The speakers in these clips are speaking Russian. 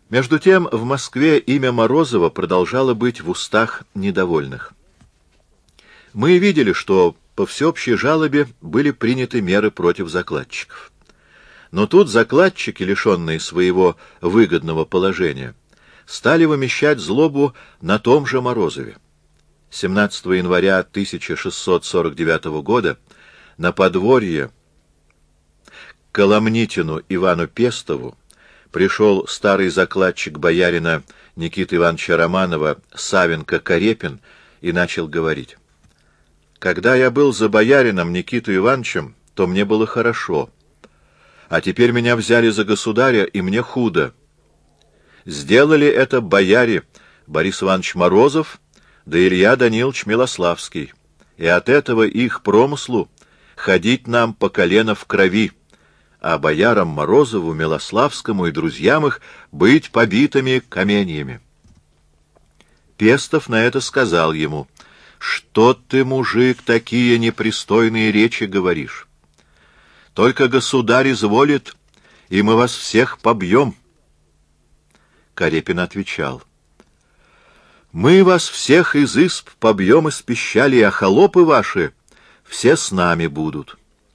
Между тем в Москве имя Морозова продолжало быть в устах недовольных. Мы видели, что по всеобщей жалобе были приняты меры против закладчиков. Но тут закладчики, лишенные своего выгодного положения, стали вымещать злобу на том же Морозове. 17 января 1649 года на подворье к Коломнитину Ивану Пестову пришел старый закладчик боярина Никиты Ивановича Романова Савенко-Карепин и начал говорить: «Когда я был за боярином Никитой Ивановичем, то мне было хорошо, а теперь меня взяли за государя, и мне худо. Сделали это бояре Борис Иванович Морозов да Илья Данилович Милославский, и от этого их промыслу ходить нам по колено в крови, а боярам Морозову, Милославскому и друзьям их быть побитыми каменьями». Пестов на это сказал ему: «Что ты, мужик, такие непристойные речи говоришь? Только государь изволит, и мы вас всех побьем». Карепин отвечал: «Мы вас всех из изб побьем из пищали, а холопы ваши все с нами будут».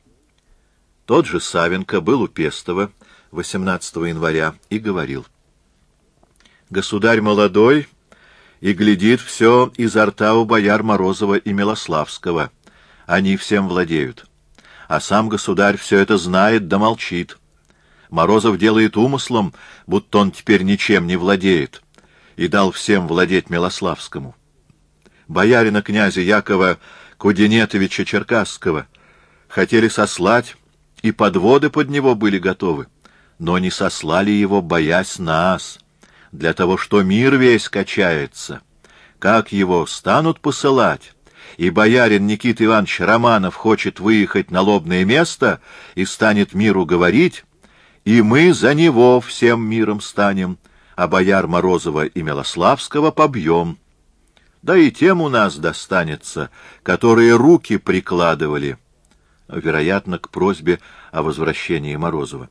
Тот же Савенко был у Пестова 18 января и говорил: «Государь молодой и глядит все изо рта у бояр Морозова и Милославского. Они всем владеют. А сам государь все это знает да молчит. Морозов делает умыслом, будто он теперь ничем не владеет, и дал всем владеть Милославскому. Боярина князя Якова Кудинетовича Черкасского хотели сослать, и подводы под него были готовы, но не сослали его, боясь нас, для того, что мир весь качается. Как его станут посылать, и боярин Никита Иванович Романов хочет выехать на лобное место и станет миру говорить, и мы за него всем миром станем, а бояр Морозова и Милославского побьем. Да и тем у нас достанется, которые руки прикладывали», вероятно, к просьбе о возвращении Морозова.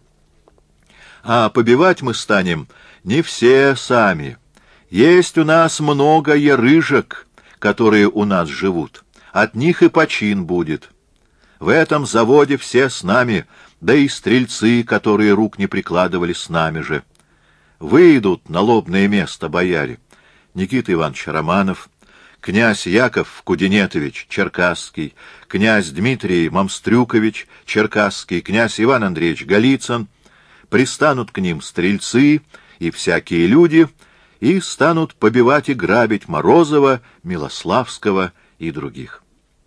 «А побивать мы станем не все сами. Есть у нас много ярыжек, которые у нас живут. От них и почин будет. В этом заводе все с нами, да и стрельцы, которые рук не прикладывали, с нами же. Выйдут на лобное место бояре Никита Иванович Романов, князь Яков Кудинетович Черкасский, князь Дмитрий Мамстрюкович Черкасский, князь Иван Андреевич Голицын. Пристанут к ним стрельцы и всякие люди, и станут побивать и грабить Морозова, Милославского и других».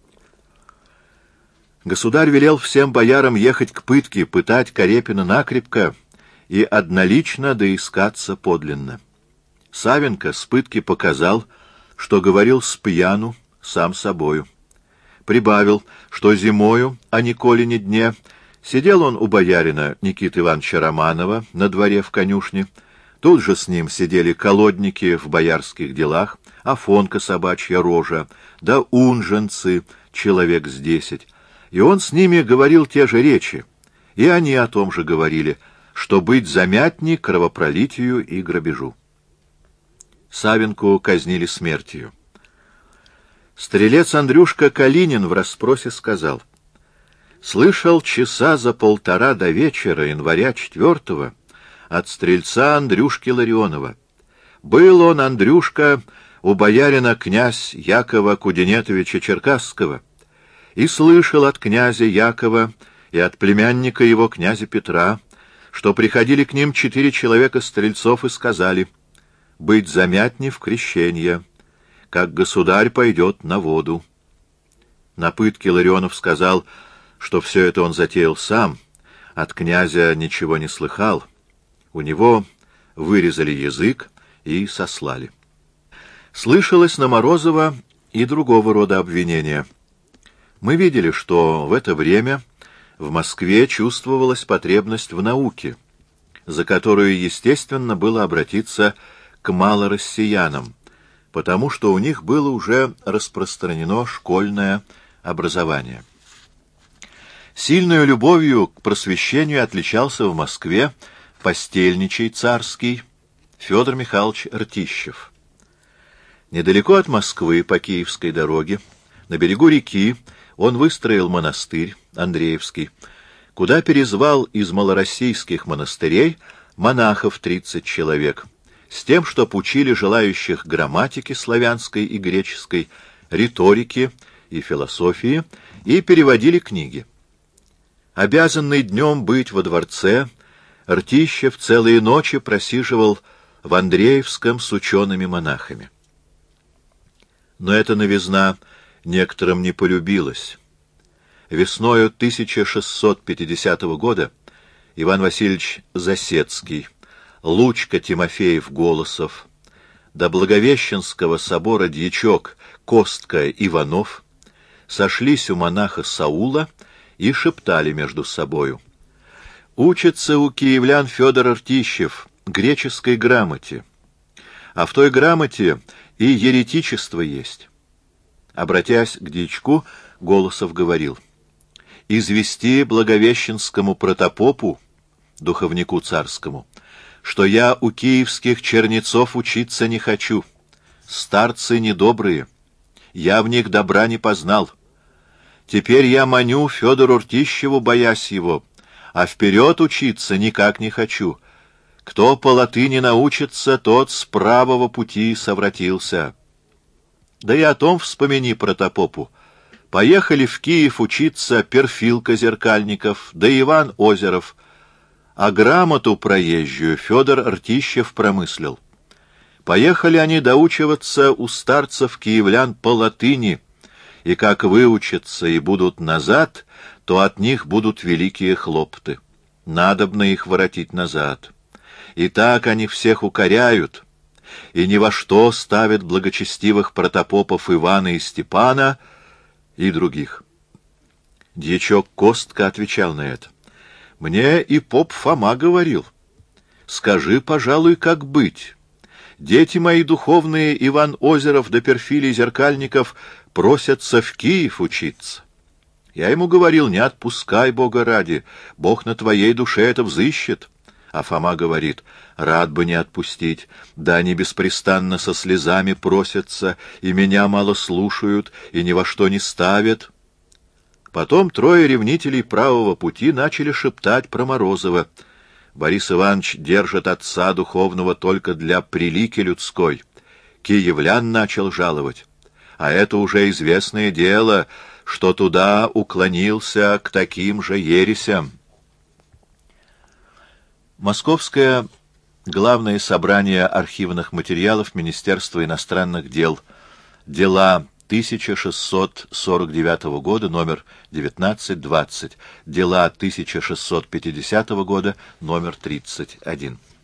Государь велел всем боярам ехать к пытке, пытать Карепина накрепко и однолично доискаться подлинно. Савенко с пытки показал, что говорил с пьяну сам собою. Прибавил, что зимою, а николи не дне, сидел он у боярина Никиты Ивановича Романова на дворе в конюшне. Тут же с ним сидели колодники в боярских делах, Афонка собачья рожа, да унженцы, человек с 10. И он с ними говорил те же речи, и они о том же говорили, что быть замятней кровопролитию и грабежу. Савенку казнили смертью. Стрелец Андрюшка Калинин в расспросе сказал: «Слышал часа за полтора до вечера января 4-го от стрельца Андрюшки Ларионова. Был он, Андрюшка, у боярина князь Якова Кудинетовича Черкасского, и слышал от князя Якова и от племянника его князя Петра, что приходили к ним 4 человека стрельцов и сказали: быть замятни в крещенье, как государь пойдет на воду». На пытке Ларионов сказал, что все это он затеял сам, от князя ничего не слыхал. У него вырезали язык и сослали. Слышалось на Морозова и другого рода обвинения. Мы видели, что в это время в Москве чувствовалась потребность в науке, за которую, естественно, было обратиться к малороссиянам, потому что у них было уже распространено школьное образование. Сильную любовью к просвещению отличался в Москве постельничий царский, Федор Михайлович Ртищев. Недалеко от Москвы, по Киевской дороге, на берегу реки, он выстроил монастырь Андреевский, куда перезвал из малороссийских монастырей монахов 30 человек, с тем, чтоб учили желающих грамматики славянской и греческой, риторики и философии, и переводили книги. Обязанный днем быть во дворце, Ртищев целые ночи просиживал в Андреевском с учеными-монахами. Но эта новизна некоторым не полюбилась. Весною 1650 года Иван Васильевич Засецкий, Лучка Тимофеев-Голосов, до Благовещенского собора дьячок Костка Иванов сошлись у монаха Саула и шептали между собою: «Учится у киевлян Федор Ртищев греческой грамоте, а в той грамоте и еретичество есть». Обратясь к дьячку, Голосов говорил: «Извести Благовещенскому протопопу, духовнику царскому, что я у киевских чернецов учиться не хочу. Старцы недобрые, я в них добра не познал. Теперь я маню Федору Ртищеву, боясь его, а вперед учиться никак не хочу. Кто по латыни научится, тот с правого пути совратился. Да и о том вспомини протопопу. Поехали в Киев учиться Перфилка Зеркальников, да Иван Озеров, а грамоту проезжую Федор Ртищев промыслил. Поехали они доучиваться у старцев-киевлян по латыни, и как выучатся и будут назад, то от них будут великие хлопоты. Надобно их воротить назад. И так они всех укоряют, и ни во что ставят благочестивых протопопов Ивана и Степана и других». Дьячок Костка отвечал на это: «Мне и поп Фома говорил. Скажи, пожалуй, как быть. Дети мои духовные, Иван Озеров да Перфилий Зеркальников, просятся в Киев учиться. Я ему говорил: не отпускай, Бога ради, Бог на твоей душе это взыщет». А Фома говорит: рад бы не отпустить, да они беспрестанно со слезами просятся, и меня мало слушают, и ни во что не ставят. Потом трое ревнителей правого пути начали шептать про Морозова. Борис Иванович держит отца духовного только для прилики людской. Киевлян начал жаловать. А это уже известное дело, что туда уклонился к таким же ересям. Московское главное собрание архивных материалов Министерства иностранных дел. Дела 1649 года, номер 19-20. Дела 1650 года, номер 31.